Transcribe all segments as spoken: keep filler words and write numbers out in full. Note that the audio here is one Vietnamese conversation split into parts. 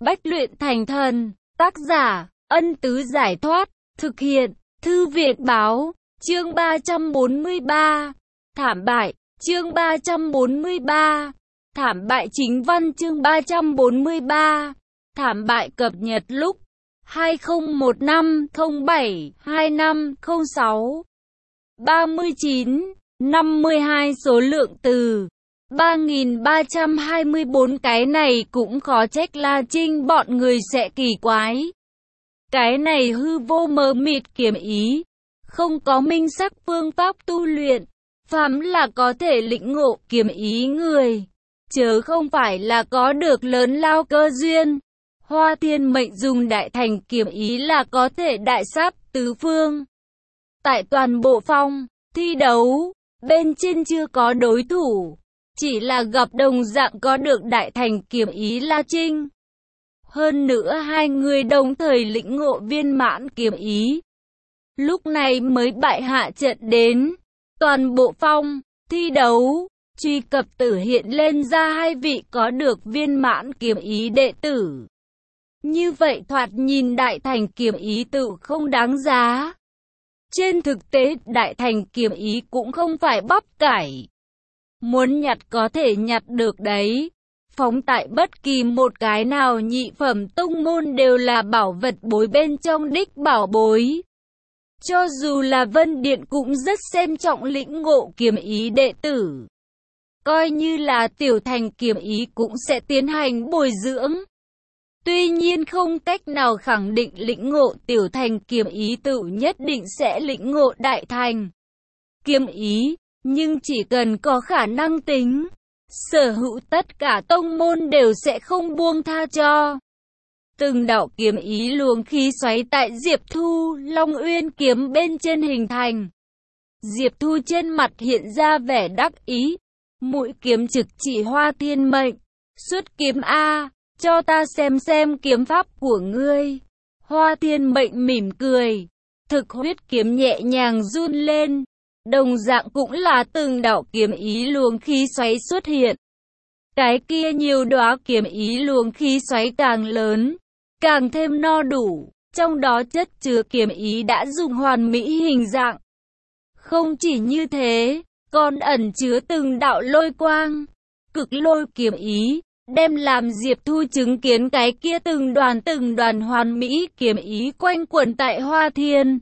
Bách luyện thành thần. Tác giả, Ân Tứ Giải Thoát. Thực hiện, Thư Việt Báo. Chương ba trăm bốn mươi ba. Thảm bại. Chương ba trăm bốn mươi ba. Thảm bại chính văn. Chương ba trăm bốn mươi ba. Thảm bại cập nhật lúc hai không một năm không bảy hai năm không sáu. ba mươi chín, năm mươi hai số lượng từ ba nghìn ba trăm hai mươi tư. Cái này cũng khó trách La Trinh bọn người sẽ kỳ quái. Cái này hư vô mờ mịt kiếm ý, không có minh sắc phương pháp tu luyện, phàm là có thể lĩnh ngộ kiếm ý người, chớ không phải là có được lớn lao cơ duyên. Hoa Thiên Mệnh dùng đại thành kiếm ý là có thể đại sát tứ phương. Tại toàn bộ phong thi đấu, bên trên chưa có đối thủ, chỉ là gặp đồng dạng có được đại thành kiếm ý La Trinh. Hơn nữa hai người đồng thời lĩnh ngộ viên mãn kiếm ý, lúc này mới bại hạ trận đến. Toàn bộ phong thi đấu, truy cập tử hiện lên ra hai vị có được viên mãn kiếm ý đệ tử. Như vậy thoạt nhìn đại thành kiếm ý tự không đáng giá. Trên thực tế đại thành kiếm ý cũng không phải bắp cải. Muốn nhặt có thể nhặt được đấy. Phóng tại bất kỳ một cái nào nhị phẩm tông môn đều là bảo vật bối bên trong đích bảo bối. Cho dù là Vân Điện cũng rất xem trọng lĩnh ngộ kiếm ý đệ tử. Coi như là tiểu thành kiếm ý cũng sẽ tiến hành bồi dưỡng. Tuy nhiên không cách nào khẳng định lĩnh ngộ tiểu thành kiếm ý tự nhất định sẽ lĩnh ngộ đại thành kiếm ý, nhưng chỉ cần có khả năng tính, sở hữu tất cả tông môn đều sẽ không buông tha cho. Từng đạo kiếm ý luồng khí xoáy tại Diệp Thu Long Uyên kiếm bên trên hình thành. Diệp Thu trên mặt hiện ra vẻ đắc ý, mũi kiếm trực chỉ Hoa Thiên Mệnh, xuất kiếm a, cho ta xem xem kiếm pháp của ngươi. Hoa Thiên Mệnh mỉm cười, thực huyết kiếm nhẹ nhàng run lên, đồng dạng cũng là từng đạo kiếm ý luồng khí xoáy xuất hiện. Cái kia nhiều đóa kiếm ý luồng khí xoáy càng lớn, càng thêm no đủ, trong đó chất chứa kiếm ý đã dùng hoàn mỹ hình dạng. Không chỉ như thế, còn ẩn chứa từng đạo lôi quang, cực lôi kiếm ý, đem làm Diệp Thu chứng kiến cái kia từng đoàn từng đoàn hoàn mỹ kiếm ý quanh quẩn tại Hoa Thiên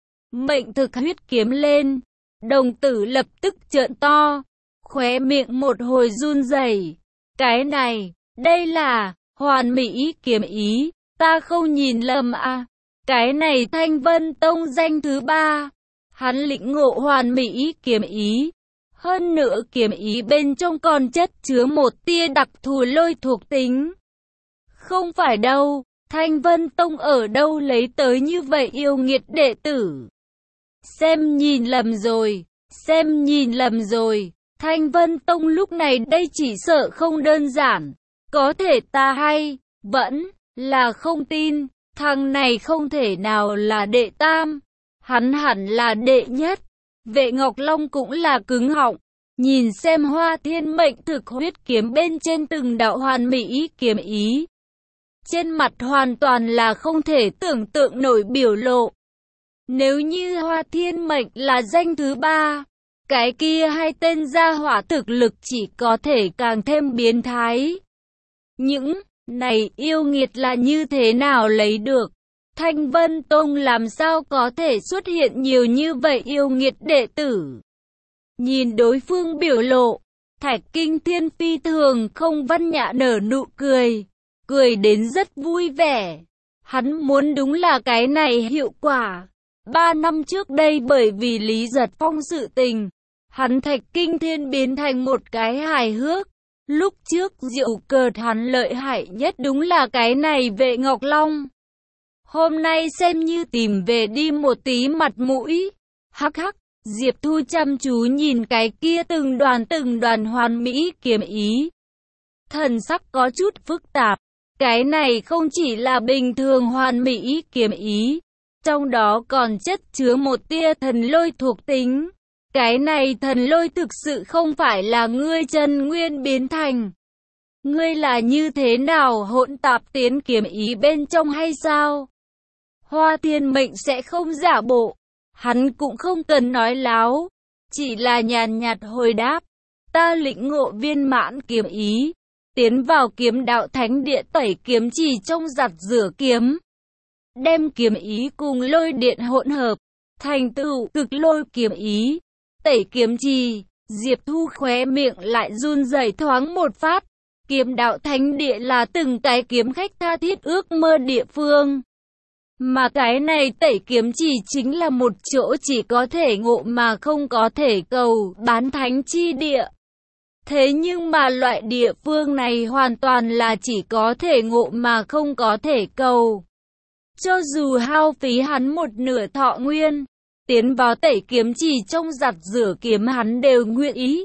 Mệnh thực huyết kiếm lên. Đồng tử lập tức trợn to, khóe miệng một hồi run rẩy. Cái này, đây là hoàn mỹ kiếm ý, ta không nhìn lầm à. Cái này Thanh Vân Tông danh thứ ba, hắn lĩnh ngộ hoàn mỹ kiếm ý. Hơn nữa kiếm ý bên trong còn chất chứa một tia đặc thù lôi thuộc tính. Không phải đâu, Thanh Vân Tông ở đâu lấy tới như vậy yêu nghiệt đệ tử. Xem nhìn lầm rồi, xem nhìn lầm rồi, Thanh Vân Tông lúc này đây chỉ sợ không đơn giản. Có thể ta hay, vẫn là không tin, thằng này không thể nào là đệ tam, hắn hẳn là đệ nhất. Vệ Ngọc Long cũng là cứng họng, nhìn xem Hoa Thiên Mệnh thực huyết kiếm bên trên từng đạo hoàn mỹ kiếm ý. Trên mặt hoàn toàn là không thể tưởng tượng nổi biểu lộ. Nếu như Hoa Thiên Mệnh là danh thứ ba, cái kia hai tên gia hỏa thực lực chỉ có thể càng thêm biến thái. Những này yêu nghiệt là như thế nào lấy được? Thanh Vân Tông làm sao có thể xuất hiện nhiều như vậy yêu nghiệt đệ tử? Nhìn đối phương biểu lộ, Thạch Kinh Thiên phi thường không văn nhã nở nụ cười, cười đến rất vui vẻ. Hắn muốn đúng là cái này hiệu quả. Ba năm trước đây bởi vì Lý Giật Phong sự tình, hắn Thạch Kinh Thiên biến thành một cái hài hước. Lúc trước diệu cợt hắn lợi hại nhất đúng là cái này Vệ Ngọc Long. Hôm nay xem như tìm về đi một tí mặt mũi. Hắc hắc, Diệp Thu chăm chú nhìn cái kia từng đoàn từng đoàn hoàn mỹ kiếm ý. Thần sắc có chút phức tạp. Cái này không chỉ là bình thường hoàn mỹ kiếm ý, trong đó còn chất chứa một tia thần lôi thuộc tính. Cái này thần lôi thực sự không phải là ngươi chân nguyên biến thành. Ngươi là như thế nào, hỗn tạp tiến kiếm ý bên trong hay sao? Hoa Thiên Mệnh sẽ không giả bộ, hắn cũng không cần nói láo, chỉ là nhàn nhạt hồi đáp, ta lĩnh ngộ viên mãn kiếm ý, tiến vào kiếm đạo thánh địa tẩy kiếm chỉ trong giặt rửa kiếm, đem kiếm ý cùng lôi điện hỗn hợp, thành tựu cực lôi kiếm ý, tẩy kiếm trì. Diệp Thu khóe miệng lại run rẩy thoáng một phát, kiếm đạo thánh địa là từng cái kiếm khách tha thiết ước mơ địa phương. Mà cái này tẩy kiếm chỉ chính là một chỗ chỉ có thể ngộ mà không có thể cầu, bán thánh chi địa. Thế nhưng mà loại địa phương này hoàn toàn là chỉ có thể ngộ mà không có thể cầu. Cho dù hao phí hắn một nửa thọ nguyên, tiến vào tẩy kiếm chỉ trong giặt rửa kiếm hắn đều nguyện ý.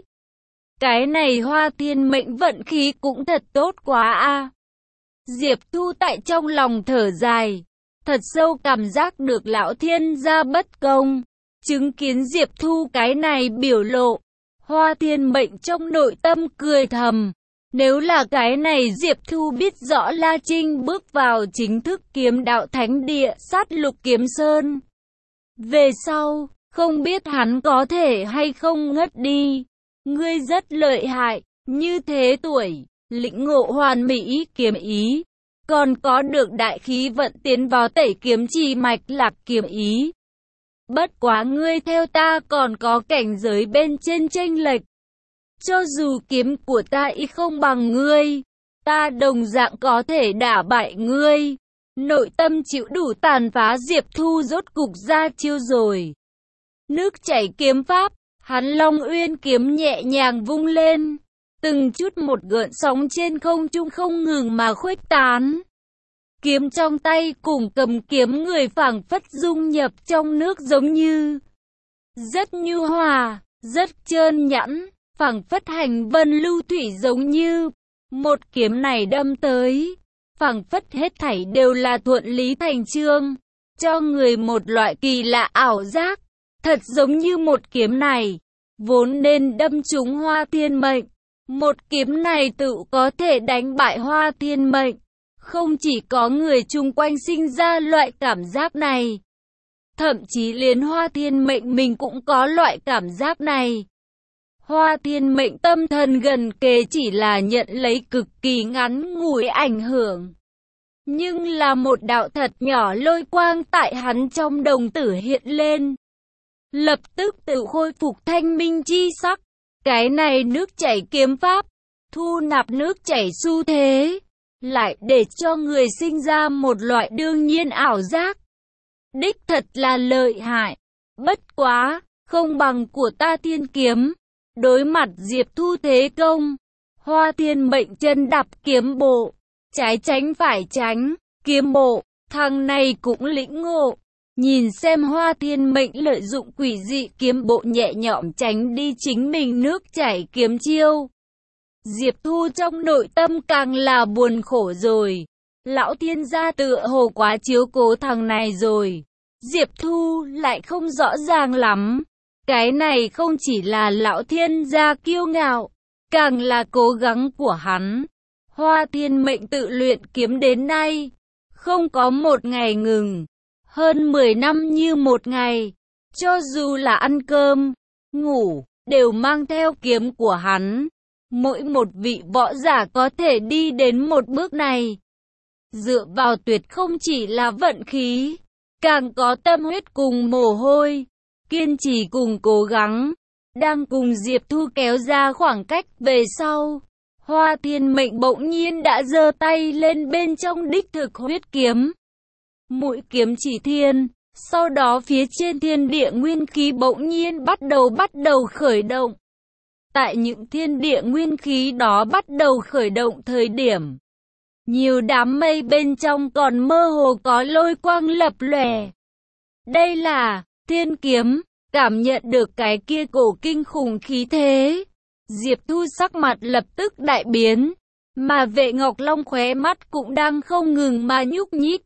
Cái này Hoa Thiên Mệnh vận khí cũng thật tốt quá a. Diệp Thu tại trong lòng thở dài, thật sâu cảm giác được lão thiên gia bất công. Chứng kiến Diệp Thu cái này biểu lộ, Hoa Thiên Mệnh trong nội tâm cười thầm. Nếu là cái này Diệp Thu biết rõ La Trinh bước vào chính thức kiếm đạo thánh địa sát lục kiếm sơn, về sau, không biết hắn có thể hay không ngất đi. Ngươi rất lợi hại, như thế tuổi, lĩnh ngộ hoàn mỹ kiếm ý, còn có được đại khí vận tiến vào tẩy kiếm trì mạch lạc kiếm ý. Bất quá ngươi theo ta còn có cảnh giới bên trên chênh lệch. Cho dù kiếm của ta y không bằng ngươi, ta đồng dạng có thể đả bại ngươi. Nội tâm chịu đủ tàn phá Diệp Thu rốt cục ra chiêu rồi. Nước chảy kiếm pháp, hắn Long Uyên kiếm nhẹ nhàng vung lên, từng chút một gợn sóng trên không trung không ngừng mà khuếch tán. Kiếm trong tay cùng cầm kiếm người phảng phất dung nhập trong nước giống như rất nhu hòa, rất trơn nhẵn, phảng phất hành vân lưu thủy giống như. Một kiếm này đâm tới, phảng phất hết thảy đều là thuận lý thành chương, cho người một loại kỳ lạ ảo giác, thật giống như một kiếm này vốn nên đâm trúng Hoa Thiên Mệnh, một kiếm này tự có thể đánh bại Hoa Thiên Mệnh. Không chỉ có người chung quanh sinh ra loại cảm giác này, thậm chí liền Hoa Thiên Mệnh mình cũng có loại cảm giác này. Hoa Thiên Mệnh tâm thần gần kề chỉ là nhận lấy cực kỳ ngắn ngủi ảnh hưởng. Nhưng là một đạo thật nhỏ lôi quang tại hắn trong đồng tử hiện lên. Lập tức tự khôi phục thanh minh chi sắc. Cái này nước chảy kiếm pháp, thu nạp nước chảy xu thế, lại để cho người sinh ra một loại đương nhiên ảo giác. Đích thật là lợi hại. Bất quá, không bằng của ta thiên kiếm. Đối mặt Diệp Thu thế công, Hoa Thiên Mệnh chân đạp kiếm bộ, trái tránh phải tránh, kiếm bộ, thằng này cũng lĩnh ngộ. Nhìn xem Hoa Thiên Mệnh lợi dụng quỷ dị kiếm bộ nhẹ nhõm tránh đi chính mình nước chảy kiếm chiêu. Diệp Thu trong nội tâm càng là buồn khổ rồi. Lão thiên gia tựa hồ quá chiếu cố thằng này rồi. Diệp Thu lại không rõ ràng lắm. Cái này không chỉ là lão thiên gia kiêu ngạo, càng là cố gắng của hắn. Hoa Thiên Mệnh tự luyện kiếm đến nay, không có một ngày ngừng, hơn mười năm như một ngày. Cho dù là ăn cơm, ngủ, đều mang theo kiếm của hắn. Mỗi một vị võ giả có thể đi đến một bước này, dựa vào tuyệt không chỉ là vận khí, càng có tâm huyết cùng mồ hôi, kiên trì cùng cố gắng. Đang cùng Diệp Thu kéo ra khoảng cách về sau, Hoa Thiên Mệnh bỗng nhiên đã giơ tay lên bên trong đích thực huyết kiếm. Mũi kiếm chỉ thiên, sau đó phía trên thiên địa nguyên khí bỗng nhiên bắt đầu bắt đầu khởi động. Tại những thiên địa nguyên khí đó bắt đầu khởi động thời điểm, nhiều đám mây bên trong còn mơ hồ có lôi quang lập lòe. Đây là thiên kiếm. Cảm nhận được cái kia cổ kinh khủng khí thế, Diệp Thu sắc mặt lập tức đại biến, mà Vệ Ngọc Long khóe mắt cũng đang không ngừng mà nhúc nhích.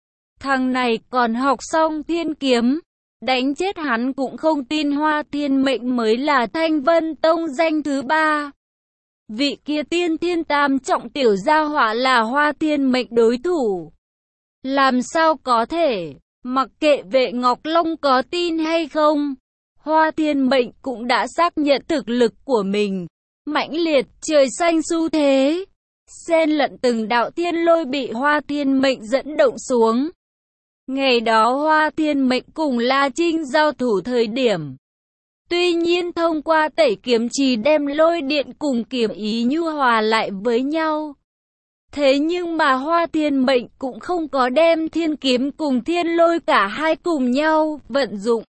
Thằng này còn học xong thiên kiếm, đánh chết hắn cũng không tin Hoa Thiên Mệnh mới là Thanh Vân Tông danh thứ ba. vị kia tiên thiên tam trọng tiểu gia hỏa là Hoa Thiên Mệnh đối thủ. Làm sao có thể, mặc kệ Vệ Ngọc Long có tin hay không, Hoa Thiên Mệnh cũng đã xác nhận thực lực của mình. Mãnh liệt, trời xanh xu thế, xen lẫn từng đạo thiên lôi bị Hoa Thiên Mệnh dẫn động xuống. Ngày đó Hoa Thiên Mệnh cùng La Trinh giao thủ thời điểm. Tuy nhiên thông qua tẩy kiếm trì đem lôi điện cùng kiếm ý nhu hòa lại với nhau. Thế nhưng mà Hoa Thiên Mệnh cũng không có đem thiên kiếm cùng thiên lôi cả hai cùng nhau vận dụng.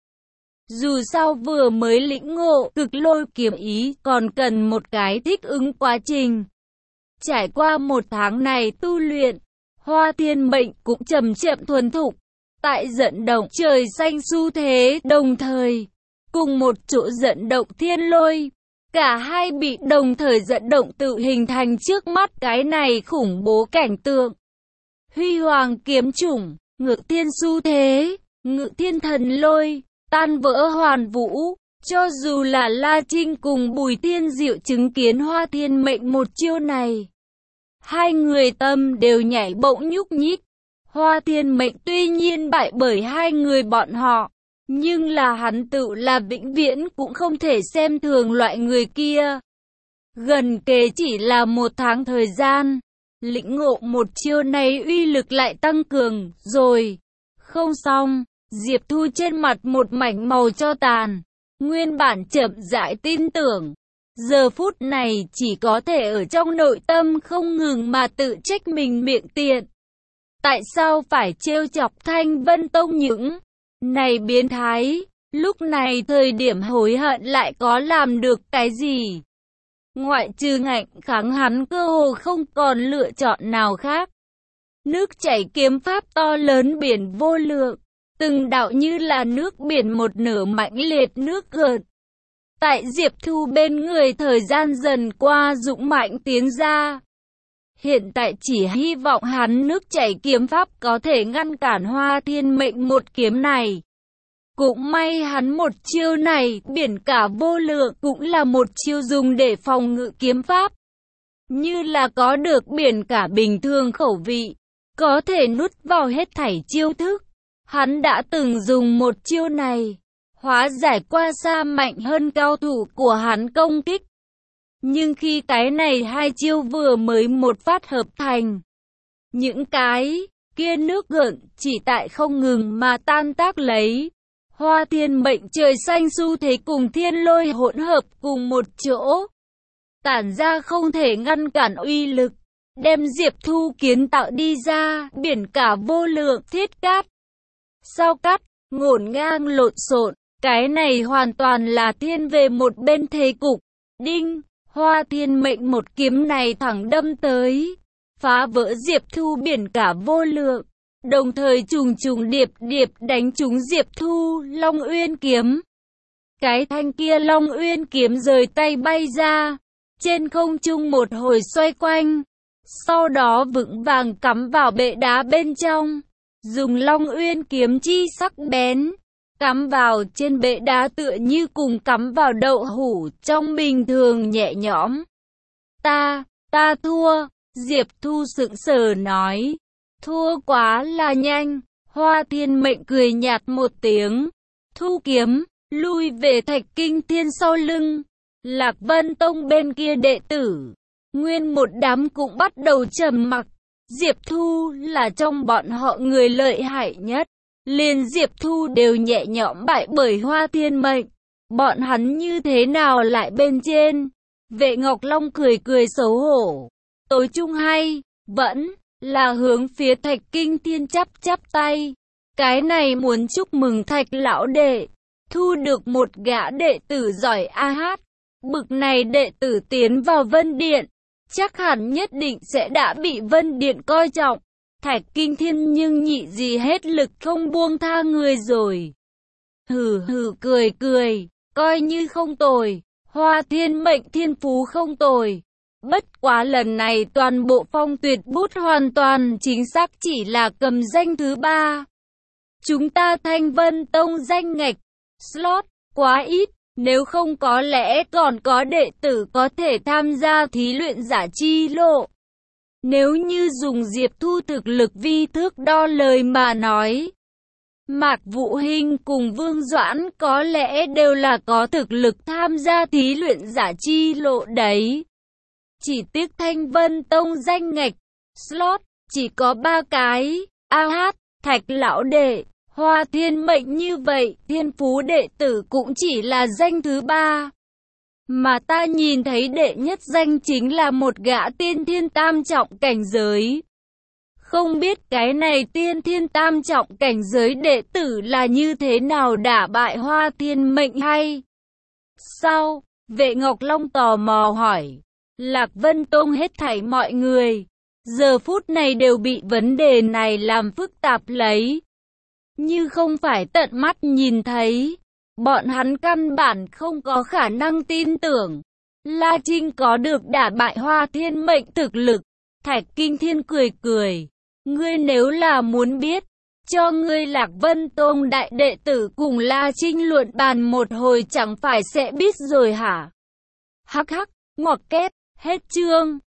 Dù sao vừa mới lĩnh ngộ cực lôi kiếm ý còn cần một cái thích ứng quá trình. Trải qua một tháng này tu luyện, Hoa Thiên Mệnh cũng chậm chậm thuần thục. Tại dẫn động trời xanh xu thế đồng thời, cùng một chỗ dẫn động thiên lôi. Cả hai bị đồng thời dẫn động tự hình thành trước mắt cái này khủng bố cảnh tượng. Huy hoàng kiếm chủng, ngự thiên xu thế, ngự thiên thần lôi, tan vỡ hoàn vũ. Cho dù là La Trinh cùng Bùi Thiên Diệu chứng kiến Hoa Thiên Mệnh một chiêu này, hai người tâm đều nhảy bỗng nhúc nhích. Hoa Thiên Mệnh tuy nhiên bại bởi hai người bọn họ, nhưng là hắn tự là vĩnh viễn cũng không thể xem thường loại người kia. Gần kề chỉ là một tháng thời gian, lĩnh ngộ một chiêu này uy lực lại tăng cường, rồi. Không xong, Diệp Thu trên mặt một mảnh màu cho tàn, nguyên bản chậm rãi tin tưởng. Giờ phút này chỉ có thể ở trong nội tâm không ngừng mà tự trách mình miệng tiện. Tại sao phải trêu chọc Thanh Vân Tông những này biến thái, lúc này thời điểm hối hận lại có làm được cái gì? Ngoại trừ ngạnh kháng hắn cơ hồ không còn lựa chọn nào khác. Nước chảy kiếm pháp to lớn biển vô lượng, từng đạo như là nước biển một nửa mãnh liệt nước gợn. Tại Diệp Thu bên người thời gian dần qua dũng mạnh tiến ra. Hiện tại chỉ hy vọng hắn nước chảy kiếm pháp có thể ngăn cản Hoa Thiên Mệnh một kiếm này. Cũng may hắn một chiêu này, biển cả vô lượng cũng là một chiêu dùng để phòng ngự kiếm pháp. Như là có được biển cả bình thường khẩu vị, có thể nuốt vào hết thảy chiêu thức. Hắn đã từng dùng một chiêu này, hóa giải qua xa mạnh hơn cao thủ của hắn công kích. Nhưng khi cái này hai chiêu vừa mới một phát hợp thành, những cái kia nước gợn chỉ tại không ngừng mà tan tác lấy. Hoa Thiên Mệnh trời xanh xu thế cùng thiên lôi hỗn hợp cùng một chỗ, tản ra không thể ngăn cản uy lực, đem Diệp Thu kiến tạo đi ra biển cả vô lượng thiết cát. Sao cát, ngổn ngang lộn xộn, cái này hoàn toàn là thiên về một bên thế cục. Đinh, Hoa Thiên Mệnh một kiếm này thẳng đâm tới, phá vỡ Diệp Thu biển cả vô lượng, đồng thời trùng trùng điệp điệp đánh trúng Diệp Thu Long Uyên kiếm. Cái thanh kia Long Uyên kiếm rời tay bay ra, trên không trung một hồi xoay quanh, sau đó vững vàng cắm vào bệ đá bên trong, dùng Long Uyên kiếm chi sắc bén, cắm vào trên bệ đá tựa như cùng cắm vào đậu hũ trong bình thường nhẹ nhõm. Ta, ta thua, Diệp Thu sững sờ nói. Thua quá là nhanh, Hoa Thiên Mệnh cười nhạt một tiếng. Thu kiếm, lui về Thạch Kinh Thiên sau lưng. Lạc Vân Tông bên kia đệ tử, nguyên một đám cũng bắt đầu trầm mặc. Diệp Thu là trong bọn họ người lợi hại nhất. Liền Diệp Thu đều nhẹ nhõm bại bởi Hoa Thiên Mệnh. Bọn hắn như thế nào lại bên trên? Vệ Ngọc Long cười cười xấu hổ. Tối chung hay, vẫn là hướng phía Thạch Kinh Thiên chắp chắp tay. Cái này muốn chúc mừng Thạch lão đệ, thu được một gã đệ tử giỏi a hát. Bực này đệ tử tiến vào Vân Điện, chắc hẳn nhất định sẽ đã bị Vân Điện coi trọng. Thạch Kinh Thiên nhưng nhị gì hết lực không buông tha người rồi. Hừ hừ cười cười, coi như không tồi, Hoa Thiên Mệnh thiên phú không tồi. Bất quá lần này toàn bộ Phong Tuyệt Bút hoàn toàn chính xác chỉ là cầm danh thứ ba. Chúng ta Thanh Vân Tông danh ngạch, slot, quá ít, Nếu không có lẽ còn có đệ tử có thể tham gia thí luyện giả chi lộ. Nếu như dùng Diệp Thu thực lực vi thước đo lời mà nói, Mạc Vũ Hinh cùng Vương Doãn có lẽ đều là có thực lực tham gia thí luyện giả chi lộ đấy. Chỉ tiếc Thanh Vân Tông danh ngạch, slot, chỉ có ba cái, a hát, Thạch Lão Đệ, Hoa Thiên Mệnh như vậy, thiên phú đệ tử cũng chỉ là danh thứ ba. Mà ta nhìn thấy đệ nhất danh chính là một gã tiên thiên tam trọng cảnh giới. Không biết cái này tiên thiên tam trọng cảnh giới đệ tử là như thế nào đả bại Hoa Thiên Mệnh hay? Sau, Vệ Ngọc Long tò mò hỏi. Lạc Vân Tông hết thảy mọi người, giờ phút này đều bị vấn đề này làm phức tạp lấy. Như không phải tận mắt nhìn thấy, bọn hắn căn bản không có khả năng tin tưởng La Trinh có được đả bại Hoa Thiên Mệnh thực lực. Thạch Kinh Thiên cười cười, ngươi nếu là muốn biết, cho ngươi Lạc Vân Tông đại đệ tử cùng La Trinh luận bàn một hồi chẳng phải sẽ biết rồi hả? Hắc hắc, ngoặc kép, hết chương.